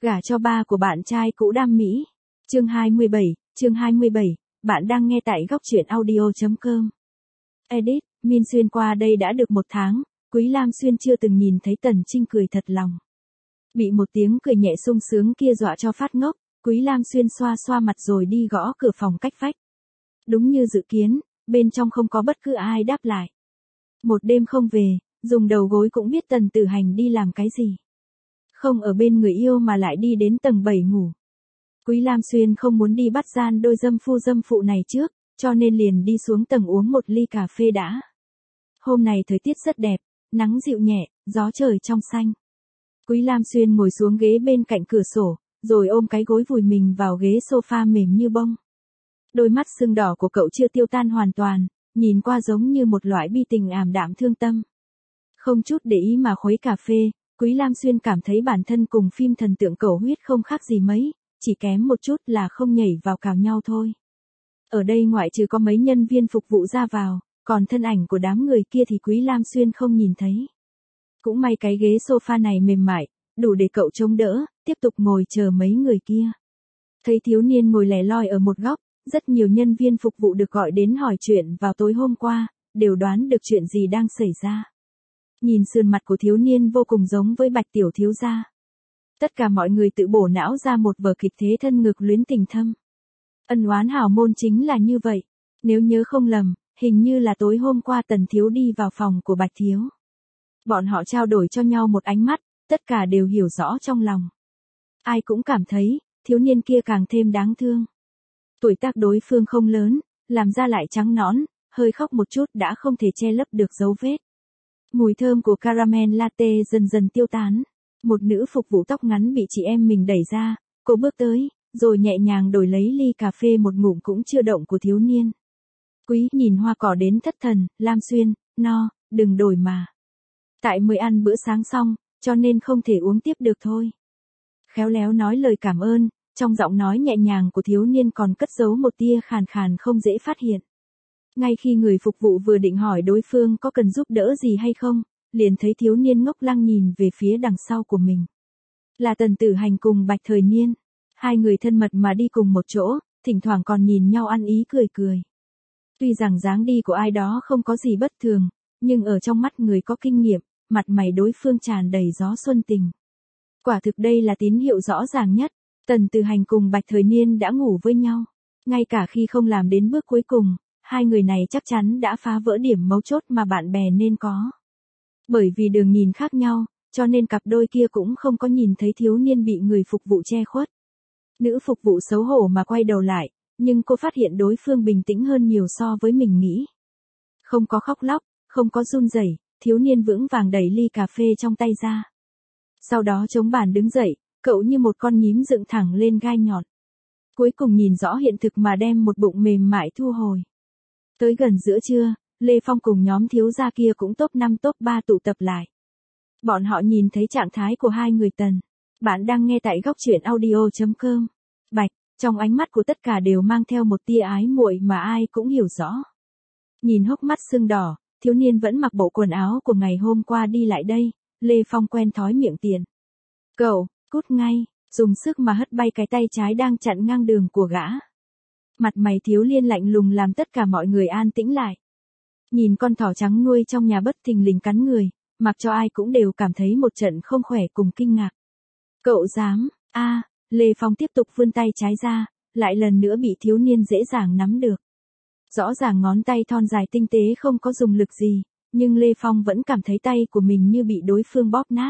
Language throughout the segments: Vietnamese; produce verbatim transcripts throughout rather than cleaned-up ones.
Gả cho ba của bạn trai cũ đam mỹ. Chương hai mươi bảy, chương hai mươi bảy, bạn đang nghe tại góc truyện audio chấm com. Edit, Min Xuyên qua đây đã được một tháng, Quý Lam Xuyên chưa từng nhìn thấy Tần Trinh cười thật lòng. Bị một tiếng cười nhẹ sung sướng kia dọa cho phát ngốc, Quý Lam Xuyên xoa xoa mặt rồi đi gõ cửa phòng cách vách. Đúng như dự kiến, bên trong không có bất cứ ai đáp lại. Một đêm không về, dùng đầu gối cũng biết Tần Tử Hành đi làm cái gì. Không ở bên người yêu mà lại đi đến tầng bảy ngủ. Quý Lam Xuyên không muốn đi bắt gian đôi dâm phu dâm phụ này trước, cho nên liền đi xuống tầng uống một ly cà phê đã. Hôm này thời tiết rất đẹp, nắng dịu nhẹ, gió trời trong xanh. Quý Lam Xuyên ngồi xuống ghế bên cạnh cửa sổ, rồi ôm cái gối vùi mình vào ghế sofa mềm như bông. Đôi mắt sưng đỏ của cậu chưa tiêu tan hoàn toàn, nhìn qua giống như một loại bi tình ảm đạm thương tâm. Không chút để ý mà khuấy cà phê, Quý Lam Xuyên cảm thấy bản thân cùng phim thần tượng cầu huyết không khác gì mấy, chỉ kém một chút là không nhảy vào cào nhau thôi. Ở đây ngoại trừ có mấy nhân viên phục vụ ra vào, còn thân ảnh của đám người kia thì Quý Lam Xuyên không nhìn thấy. Cũng may cái ghế sofa này mềm mại, đủ để cậu chống đỡ, tiếp tục ngồi chờ mấy người kia. Thấy thiếu niên ngồi lẻ loi ở một góc, rất nhiều nhân viên phục vụ được gọi đến hỏi chuyện vào tối hôm qua, đều đoán được chuyện gì đang xảy ra. Nhìn sườn mặt của thiếu niên vô cùng giống với Bạch tiểu thiếu gia. Tất cả mọi người tự bổ não ra một vở kịch thế thân ngược luyến tình thâm. Ân oán hào môn chính là như vậy. Nếu nhớ không lầm, hình như là tối hôm qua Tần thiếu đi vào phòng của Bạch thiếu. Bọn họ trao đổi cho nhau một ánh mắt, tất cả đều hiểu rõ trong lòng. Ai cũng cảm thấy, thiếu niên kia càng thêm đáng thương. Tuổi tác đối phương không lớn, làm ra lại trắng nõn, hơi khóc một chút đã không thể che lấp được dấu vết. Mùi thơm của caramel latte dần dần tiêu tán. Một nữ phục vụ tóc ngắn bị chị em mình đẩy ra, cô bước tới, rồi nhẹ nhàng đổi lấy ly cà phê một ngụm cũng chưa động của thiếu niên. Quý nhìn hoa cỏ đến thất thần, Lam Xuyên, no, đừng đổi mà. Tại mới ăn bữa sáng xong, cho nên không thể uống tiếp được thôi. Khéo léo nói lời cảm ơn, trong giọng nói nhẹ nhàng của thiếu niên còn cất giấu một tia khàn khàn không dễ phát hiện. Ngay khi người phục vụ vừa định hỏi đối phương có cần giúp đỡ gì hay không, liền thấy thiếu niên ngốc lăng nhìn về phía đằng sau của mình. Là Tần Tử Hành cùng Bạch Thời Niên. Hai người thân mật mà đi cùng một chỗ, thỉnh thoảng còn nhìn nhau ăn ý cười cười. Tuy rằng dáng đi của ai đó không có gì bất thường, nhưng ở trong mắt người có kinh nghiệm, mặt mày đối phương tràn đầy gió xuân tình. Quả thực đây là tín hiệu rõ ràng nhất. Tần Tử Hành cùng Bạch Thời Niên đã ngủ với nhau. Ngay cả khi không làm đến bước cuối cùng, hai người này chắc chắn đã phá vỡ điểm mấu chốt mà bạn bè nên có. Bởi vì đường nhìn khác nhau, cho nên cặp đôi kia cũng không có nhìn thấy thiếu niên bị người phục vụ che khuất. Nữ phục vụ xấu hổ mà quay đầu lại, nhưng cô phát hiện đối phương bình tĩnh hơn nhiều so với mình nghĩ. Không có khóc lóc, không có run rẩy, thiếu niên vững vàng đẩy ly cà phê trong tay ra. Sau đó chống bàn đứng dậy, cậu như một con nhím dựng thẳng lên gai nhọn. Cuối cùng nhìn rõ hiện thực mà đem một bụng mềm mại thu hồi. Tới gần giữa trưa, Lê Phong cùng nhóm thiếu gia kia cũng top năm top ba tụ tập lại. Bọn họ nhìn thấy trạng thái của hai người Tần. Bạn đang nghe tại góc truyện audio chấm com. Bạch, trong ánh mắt của tất cả đều mang theo một tia ái muội mà ai cũng hiểu rõ. Nhìn hốc mắt sưng đỏ, thiếu niên vẫn mặc bộ quần áo của ngày hôm qua đi lại đây, Lê Phong quen thói miệng tiền. Cậu, cút ngay, dùng sức mà hất bay cái tay trái đang chặn ngang đường của gã. Mặt mày thiếu niên lạnh lùng làm tất cả mọi người an tĩnh lại. Nhìn con thỏ trắng nuôi trong nhà bất thình lình cắn người, mặc cho ai cũng đều cảm thấy một trận không khỏe cùng kinh ngạc. Cậu dám, a Lê Phong tiếp tục vươn tay trái ra, lại lần nữa bị thiếu niên dễ dàng nắm được. Rõ ràng ngón tay thon dài tinh tế không có dùng lực gì, nhưng Lê Phong vẫn cảm thấy tay của mình như bị đối phương bóp nát.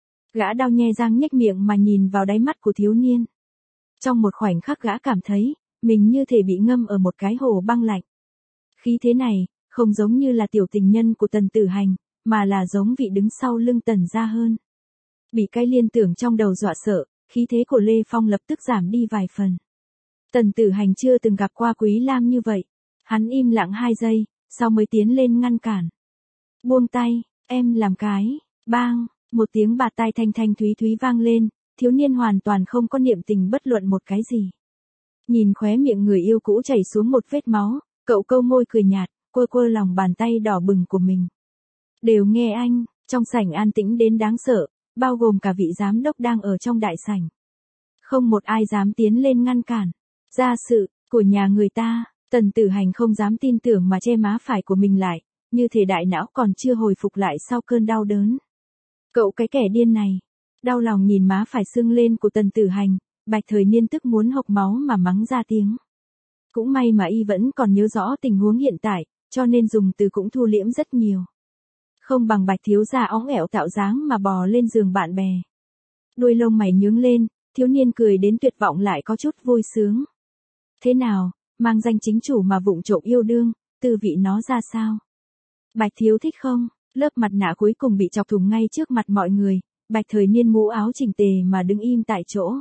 Gã đau nhe răng nhếch miệng mà nhìn vào đáy mắt của thiếu niên. Trong một khoảnh khắc gã cảm thấy, mình như thể bị ngâm ở một cái hồ băng lạnh. Khí thế này, không giống như là tiểu tình nhân của Tần Tử Hành, mà là giống vị đứng sau lưng Tần gia hơn. Bị cái liên tưởng trong đầu dọa sợ, khí thế của Lê Phong lập tức giảm đi vài phần. Tần Tử Hành chưa từng gặp qua Quý Lam như vậy. Hắn im lặng hai giây, sau mới tiến lên ngăn cản. Buông tay, em làm cái, bang, một tiếng bạt tai thanh thanh thúy thúy vang lên, thiếu niên hoàn toàn không có niệm tình bất luận một cái gì. Nhìn khóe miệng người yêu cũ chảy xuống một vết máu, cậu câu môi cười nhạt, quơ quơ lòng bàn tay đỏ bừng của mình. Đều nghe anh, trong sảnh an tĩnh đến đáng sợ, bao gồm cả vị giám đốc đang ở trong đại sảnh. Không một ai dám tiến lên ngăn cản. Gia sự của nhà người ta, Tần Tử Hành không dám tin tưởng mà che má phải của mình lại, như thể đại não còn chưa hồi phục lại sau cơn đau đớn. Cậu cái kẻ điên này. Đau lòng nhìn má phải sưng lên của Tần Tử Hành, Bạch Thời Niên tức muốn hộc máu mà mắng ra tiếng. Cũng may mà y vẫn còn nhớ rõ tình huống hiện tại, cho nên dùng từ cũng thu liễm rất nhiều. Không bằng Bạch thiếu gia óng ẻo tạo dáng mà bò lên giường bạn bè. Đuôi lông mày nhướng lên, thiếu niên cười đến tuyệt vọng lại có chút vui sướng. Thế nào, mang danh chính chủ mà vụng trộm yêu đương, tư vị nó ra sao? Bạch thiếu thích không? Lớp mặt nạ cuối cùng bị chọc thủng ngay trước mặt mọi người, Bạch Thời Niên mũ áo chỉnh tề mà đứng im tại chỗ.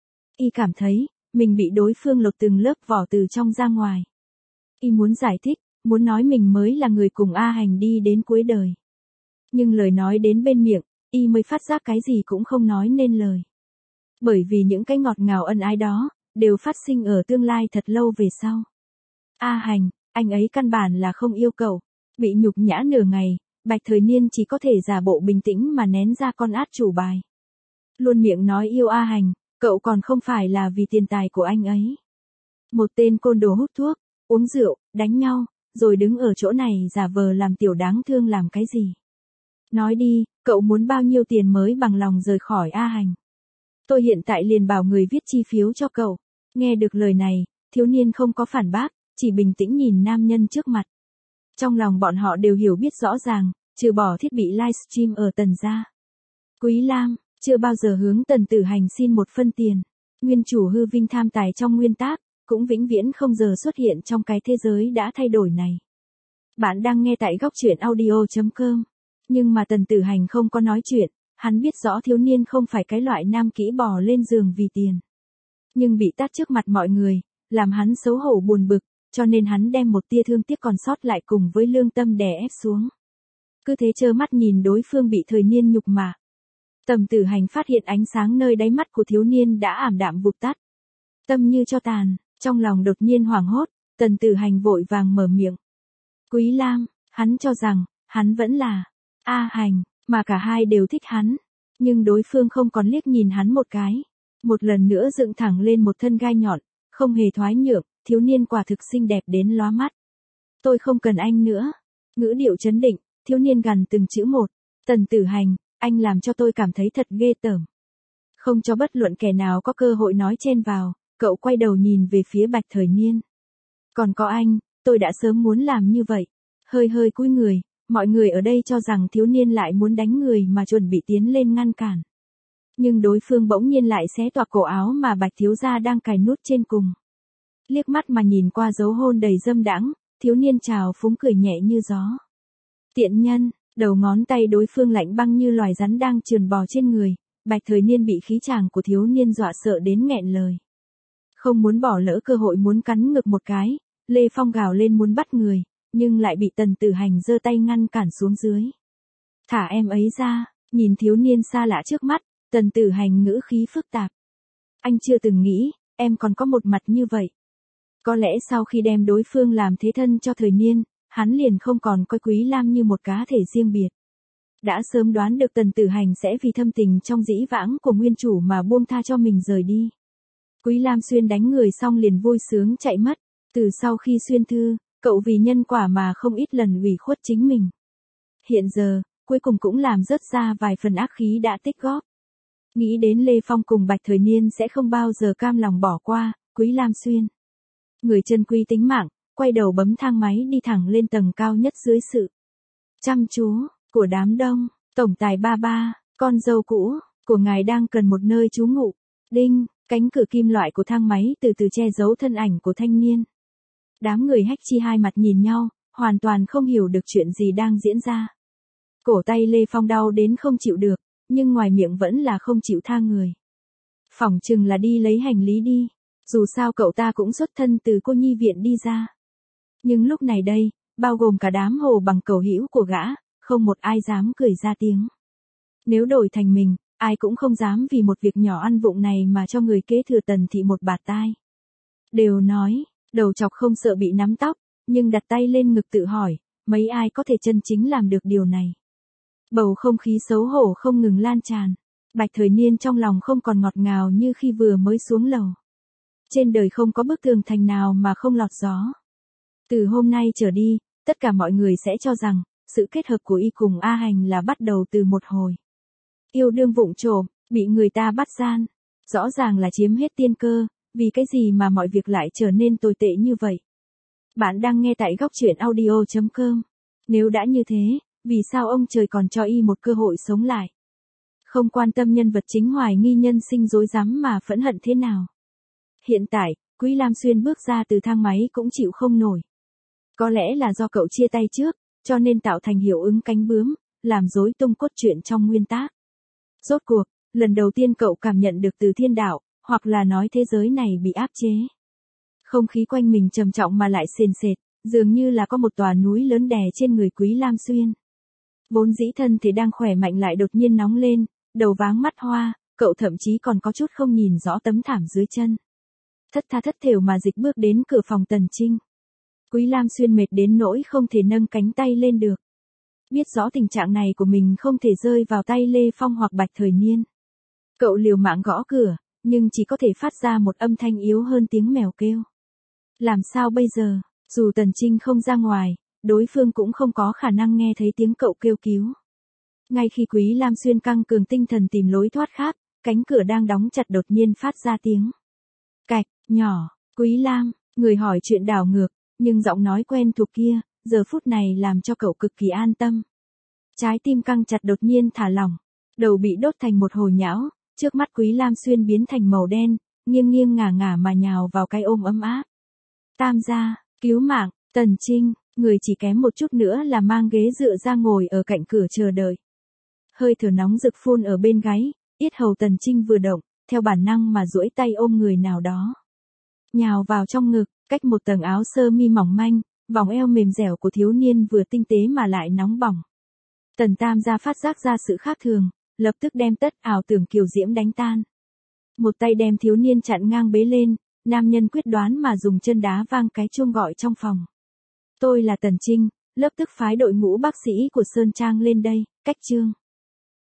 Y cảm thấy, mình bị đối phương lột từng lớp vỏ từ trong ra ngoài. Y muốn giải thích, muốn nói mình mới là người cùng A Hành đi đến cuối đời. Nhưng lời nói đến bên miệng, Y mới phát giác cái gì cũng không nói nên lời. Bởi vì những cái ngọt ngào ân ái đó, đều phát sinh ở tương lai thật lâu về sau. A Hành, anh ấy căn bản là không yêu cậu. Bị nhục nhã nửa ngày, Bạch Thời Niên chỉ có thể giả bộ bình tĩnh mà nén ra con át chủ bài. Luôn miệng nói yêu A Hành, cậu còn không phải là vì tiền tài của anh ấy. Một tên côn đồ hút thuốc, uống rượu, đánh nhau, rồi đứng ở chỗ này giả vờ làm tiểu đáng thương làm cái gì. Nói đi, cậu muốn bao nhiêu tiền mới bằng lòng rời khỏi A Hành. Tôi hiện tại liền bảo người viết chi phiếu cho cậu. Nghe được lời này, thiếu niên không có phản bác, chỉ bình tĩnh nhìn nam nhân trước mặt. Trong lòng bọn họ đều hiểu biết rõ ràng, trừ bỏ thiết bị livestream ở Tần gia. Quý Lam, chưa bao giờ hướng Tần Tử Hành xin một phân tiền. Nguyên chủ hư vinh tham tài trong nguyên tác, cũng vĩnh viễn không giờ xuất hiện trong cái thế giới đã thay đổi này. Bạn đang nghe tại góc truyện audio chấm com. Nhưng mà Tần Tử Hành không có nói chuyện, hắn biết rõ thiếu niên không phải cái loại nam kỹ bò lên giường vì tiền. Nhưng bị tát trước mặt mọi người, làm hắn xấu hổ buồn bực, cho nên hắn đem một tia thương tiếc còn sót lại cùng với lương tâm đè ép xuống. Cứ thế trơ mắt nhìn đối phương bị Thời Niên nhục mạ. Tần Tử Hành phát hiện ánh sáng nơi đáy mắt của thiếu niên đã ảm đạm vụt tắt. Tâm như cho tàn, trong lòng đột nhiên hoảng hốt, Tần Tử Hành vội vàng mở miệng. Quý Lam, hắn cho rằng, hắn vẫn là A Hành, mà cả hai đều thích hắn. Nhưng đối phương không còn liếc nhìn hắn một cái. Một lần nữa dựng thẳng lên một thân gai nhọn, không hề thoái nhượng, thiếu niên quả thực xinh đẹp đến lóa mắt. Tôi không cần anh nữa. Ngữ điệu trấn định, thiếu niên gằn từng chữ một. Tần Tử Hành, anh làm cho tôi cảm thấy thật ghê tởm. Không cho bất luận kẻ nào có cơ hội nói chen vào, cậu quay đầu nhìn về phía Bạch Thời Niên. Còn có anh, tôi đã sớm muốn làm như vậy. Hơi hơi cúi người, mọi người ở đây cho rằng thiếu niên lại muốn đánh người mà chuẩn bị tiến lên ngăn cản. Nhưng đối phương bỗng nhiên lại xé toạc cổ áo mà Bạch thiếu gia đang cài nút trên cùng. Liếc mắt mà nhìn qua dấu hôn đầy dâm đãng, thiếu niên trào phúng cười nhẹ như gió. Tiện nhân, đầu ngón tay đối phương lạnh băng như loài rắn đang trườn bò trên người, Bạch Thời Niên bị khí chàng của thiếu niên dọa sợ đến nghẹn lời. Không muốn bỏ lỡ cơ hội muốn cắn ngực một cái, Lê Phong gào lên muốn bắt người, nhưng lại bị Tần Tử Hành giơ tay ngăn cản xuống dưới. Thả em ấy ra, nhìn thiếu niên xa lạ trước mắt, Tần Tử Hành ngữ khí phức tạp. Anh chưa từng nghĩ, em còn có một mặt như vậy. Có lẽ sau khi đem đối phương làm thế thân cho Thời Niên, hắn liền không còn coi Quý Lam như một cá thể riêng biệt. Đã sớm đoán được Tần Tử Hành sẽ vì thâm tình trong dĩ vãng của nguyên chủ mà buông tha cho mình rời đi. Quý Lam Xuyên đánh người xong liền vui sướng chạy mất. Từ sau khi xuyên thư, cậu vì nhân quả mà không ít lần ủy khuất chính mình. Hiện giờ, cuối cùng cũng làm rớt ra vài phần ác khí đã tích góp. Nghĩ đến Lê Phong cùng Bạch Thời Niên sẽ không bao giờ cam lòng bỏ qua, Quý Lam Xuyên. Người chân quý tính mạng, quay đầu bấm thang máy đi thẳng lên tầng cao nhất dưới sự chăm chú của đám đông. Tổng tài ba ba, con dâu cũ của ngài đang cần một nơi trú ngụ. Đinh, cánh cửa kim loại của thang máy từ từ che giấu thân ảnh của thanh niên. Đám người hách chi hai mặt nhìn nhau, hoàn toàn không hiểu được chuyện gì đang diễn ra. Cổ tay Lê Phong đau đến không chịu được, nhưng ngoài miệng vẫn là không chịu tha người. Phỏng chừng là đi lấy hành lý đi, dù sao cậu ta cũng xuất thân từ cô nhi viện đi ra. Nhưng lúc này đây, bao gồm cả đám hồ bằng cầu hữu của gã, không một ai dám cười ra tiếng. Nếu đổi thành mình, ai cũng không dám vì một việc nhỏ ăn vụng này mà cho người kế thừa Tần thị một bạt tai. Đều nói, đầu chọc không sợ bị nắm tóc, nhưng đặt tay lên ngực tự hỏi, mấy ai có thể chân chính làm được điều này. Bầu không khí xấu hổ không ngừng lan tràn. Bạch Thời Niên trong lòng không còn ngọt ngào như khi vừa mới xuống lầu. Trên đời không có bức tường thành nào mà không lọt gió. Từ hôm nay trở đi, tất cả mọi người sẽ cho rằng, sự kết hợp của y cùng A Hành là bắt đầu từ một hồi yêu đương vụng trộm, bị người ta bắt gian. Rõ ràng là chiếm hết tiên cơ, vì cái gì mà mọi việc lại trở nên tồi tệ như vậy. Bạn đang nghe tại góc truyện audio chấm com. Nếu đã như thế, vì sao ông trời còn cho y một cơ hội sống lại? Không quan tâm nhân vật chính hoài nghi nhân sinh rối rắm mà phẫn hận thế nào. Hiện tại, Quý Lam Xuyên bước ra từ thang máy cũng chịu không nổi. Có lẽ là do cậu chia tay trước, cho nên tạo thành hiệu ứng cánh bướm, làm rối tung cốt truyện trong nguyên tác. Rốt cuộc, lần đầu tiên cậu cảm nhận được từ thiên đạo, hoặc là nói thế giới này bị áp chế. Không khí quanh mình trầm trọng mà lại sền sệt, dường như là có một tòa núi lớn đè trên người Quý Lam Xuyên. Vốn dĩ thân thể đang khỏe mạnh lại đột nhiên nóng lên, đầu váng mắt hoa, cậu thậm chí còn có chút không nhìn rõ tấm thảm dưới chân. Thất tha thất thểu mà dịch bước đến cửa phòng Tần Trinh. Quý Lam Xuyên mệt đến nỗi không thể nâng cánh tay lên được. Biết rõ tình trạng này của mình không thể rơi vào tay Lê Phong hoặc Bạch Thời Niên. Cậu liều mạng gõ cửa, nhưng chỉ có thể phát ra một âm thanh yếu hơn tiếng mèo kêu. Làm sao bây giờ, dù Tần Trinh không ra ngoài, đối phương cũng không có khả năng nghe thấy tiếng cậu kêu cứu. Ngay khi Quý Lam Xuyên căng cường tinh thần tìm lối thoát khác, cánh cửa đang đóng chặt đột nhiên phát ra tiếng cạch, nhỏ. Quý Lam, người hỏi chuyện đảo ngược, nhưng giọng nói quen thuộc kia, giờ phút này làm cho cậu cực kỳ an tâm. Trái tim căng chặt đột nhiên thả lỏng, đầu bị đốt thành một hồi nhão, trước mắt Quý Lam Xuyên biến thành màu đen, nghiêng nghiêng ngả ngả mà nhào vào cái ôm ấm áp. Tam gia, cứu mạng, Tần Trinh, người chỉ kém một chút nữa là mang ghế dựa ra ngồi ở cạnh cửa chờ đợi. Hơi thở nóng rực phun ở bên gáy, yết hầu Tần Trinh vừa động, theo bản năng mà duỗi tay ôm người nào đó. Nhào vào trong ngực, cách một tầng áo sơ mi mỏng manh, vòng eo mềm dẻo của thiếu niên vừa tinh tế mà lại nóng bỏng. Tần Tam gia phát giác ra sự khác thường, lập tức đem tất ảo tưởng kiều diễm đánh tan. Một tay đem thiếu niên chặn ngang bế lên, nam nhân quyết đoán mà dùng chân đá vang cái chuông gọi trong phòng. Tôi là Tần Trinh, lập tức phái đội ngũ bác sĩ của Sơn Trang lên đây, cách chương.